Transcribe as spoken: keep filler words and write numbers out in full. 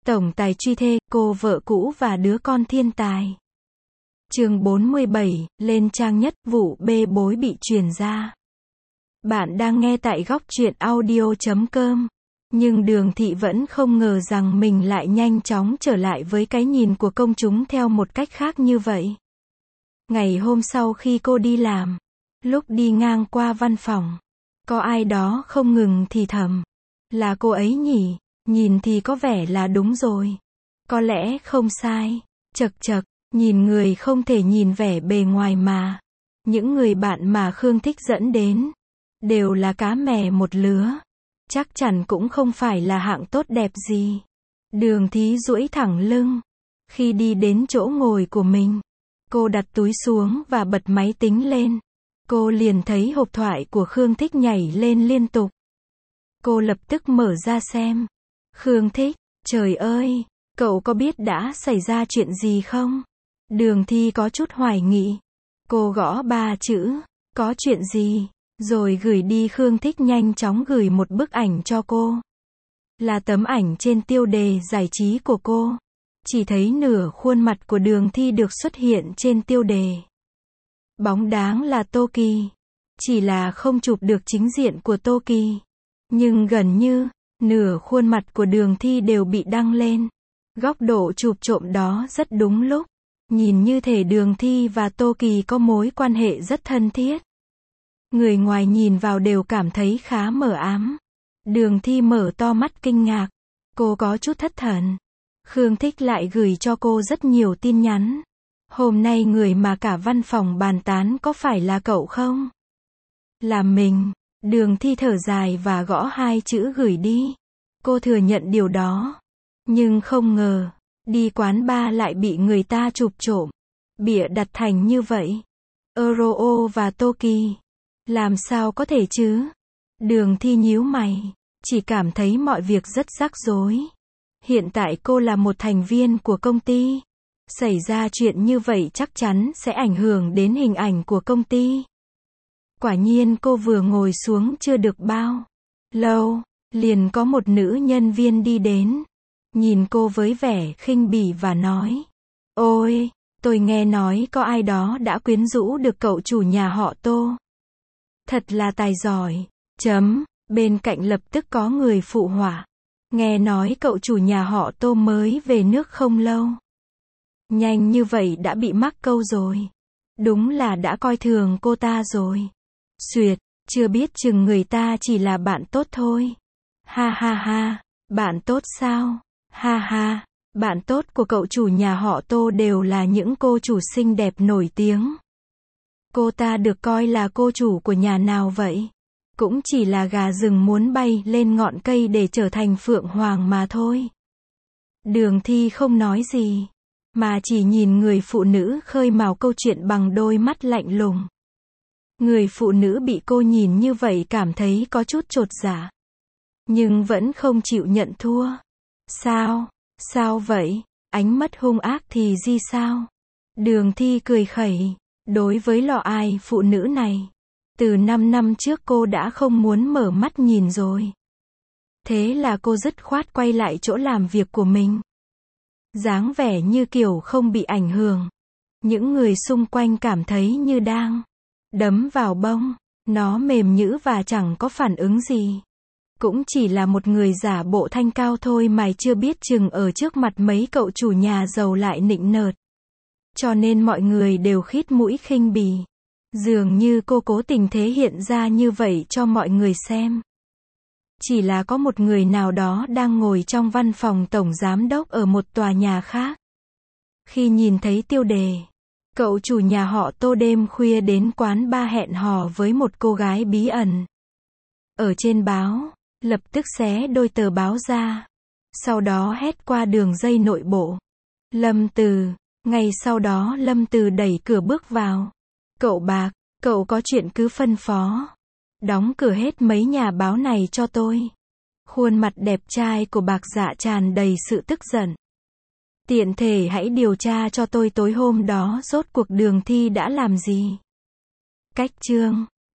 Tổng tài truy thê, cô vợ cũ và đứa con thiên tài. Chương bốn mươi bảy, lên trang nhất, vụ bê bối bị truyền ra. Bạn đang nghe tại góc truyện audio chấm com. Nhưng Đường Thị vẫn không ngờ rằng mình lại nhanh chóng trở lại với cái nhìn của công chúng theo một cách khác như vậy. Ngày hôm sau khi cô đi làm, lúc đi ngang qua văn phòng, có ai đó không ngừng thì thầm. Là cô ấy nhỉ, nhìn thì có vẻ là đúng rồi. Có lẽ không sai. Chật chật, nhìn người không thể nhìn vẻ bề ngoài mà. Những người bạn mà Khương Thích dẫn đến, đều là cá mè một lứa. Chắc chắn cũng không phải là hạng tốt đẹp gì. Đường Thí duỗi thẳng lưng. Khi đi đến chỗ ngồi của mình, cô đặt túi xuống và bật máy tính lên. Cô liền thấy hộp thoại của Khương Thích nhảy lên liên tục. Cô lập tức mở ra xem. Khương Thích, trời ơi, cậu có biết đã xảy ra chuyện gì không? Đường Thi có chút hoài nghị. Cô gõ ba chữ, có chuyện gì? Rồi gửi đi. Khương Thích nhanh chóng gửi một bức ảnh cho cô. Là tấm ảnh trên tiêu đề giải trí của cô. Chỉ thấy nửa khuôn mặt của Đường Thi được xuất hiện trên tiêu đề. Bóng đáng là Tô Kỳ. Chỉ là không chụp được chính diện của Tô Kỳ. Nhưng gần như, nửa khuôn mặt của Đường Thi đều bị đăng lên. Góc độ chụp trộm đó rất đúng lúc. Nhìn như thể Đường Thi và Tô Kỳ có mối quan hệ rất thân thiết. Người ngoài nhìn vào đều cảm thấy khá mờ ám. Đường Thi mở to mắt kinh ngạc. Cô có chút thất thần. Khương Thích lại gửi cho cô rất nhiều tin nhắn. Hôm nay người mà cả văn phòng bàn tán có phải là cậu không? Là mình. Đường Thi thở dài và gõ hai chữ gửi đi. Cô thừa nhận điều đó. Nhưng không ngờ, đi quán bar lại bị người ta chụp trộm. Bịa đặt thành như vậy. Euro và Toki. Làm sao có thể chứ? Đường Thi nhíu mày. Chỉ cảm thấy mọi việc rất rắc rối. Hiện tại cô là một thành viên của công ty. Xảy ra chuyện như vậy chắc chắn sẽ ảnh hưởng đến hình ảnh của công ty. Quả nhiên cô vừa ngồi xuống chưa được bao lâu, liền có một nữ nhân viên đi đến. Nhìn cô với vẻ khinh bỉ và nói. Ôi, tôi nghe nói có ai đó đã quyến rũ được cậu chủ nhà họ Tô. Thật là tài giỏi. Chấm, bên cạnh lập tức có người phụ họa. Nghe nói cậu chủ nhà họ Tô mới về nước không lâu. Nhanh như vậy đã bị mắc câu rồi. Đúng là đã coi thường cô ta rồi. Xuyệt, chưa biết chừng người ta chỉ là bạn tốt thôi. Ha ha ha, bạn tốt sao? Ha ha, bạn tốt của cậu chủ nhà họ Tô đều là những cô chủ xinh đẹp nổi tiếng. Cô ta được coi là cô chủ của nhà nào vậy? Cũng chỉ là gà rừng muốn bay lên ngọn cây để trở thành phượng hoàng mà thôi. Đường Thi không nói gì, mà chỉ nhìn người phụ nữ khơi mào câu chuyện bằng đôi mắt lạnh lùng. Người phụ nữ bị cô nhìn như vậy cảm thấy có chút chột dạ. Nhưng vẫn không chịu nhận thua. Sao? Sao vậy? Ánh mắt hung ác thì gì sao? Đường Thi cười khẩy. Đối với lọ ai phụ nữ này, từ năm năm trước cô đã không muốn mở mắt nhìn rồi. Thế là cô dứt khoát quay lại chỗ làm việc của mình. Dáng vẻ như kiểu không bị ảnh hưởng. Những người xung quanh cảm thấy như đang đấm vào bông. Nó mềm nhũn và chẳng có phản ứng gì. Cũng chỉ là một người giả bộ thanh cao thôi mà chưa biết chừng ở trước mặt mấy cậu chủ nhà giàu lại nịnh nọt. Cho nên mọi người đều khít mũi khinh bỉ. Dường như cô cố tình thể hiện ra như vậy cho mọi người xem. Chỉ là có một người nào đó đang ngồi trong văn phòng tổng giám đốc ở một tòa nhà khác. Khi nhìn thấy tiêu đề, cậu chủ nhà họ Tô đêm khuya đến quán bar hẹn hò với một cô gái bí ẩn. Ở trên báo, lập tức xé đôi tờ báo ra. Sau đó hét qua đường dây nội bộ. Lâm Từ. Ngay sau đó Lâm Từ đẩy cửa bước vào. Cậu Bạc, cậu có chuyện cứ phân phó. Đóng cửa hết mấy nhà báo này cho tôi. Khuôn mặt đẹp trai của Bạc Dạ tràn đầy sự tức giận. Tiện thể hãy điều tra cho tôi tối hôm đó rốt cuộc Đường Thi đã làm gì. Cách chương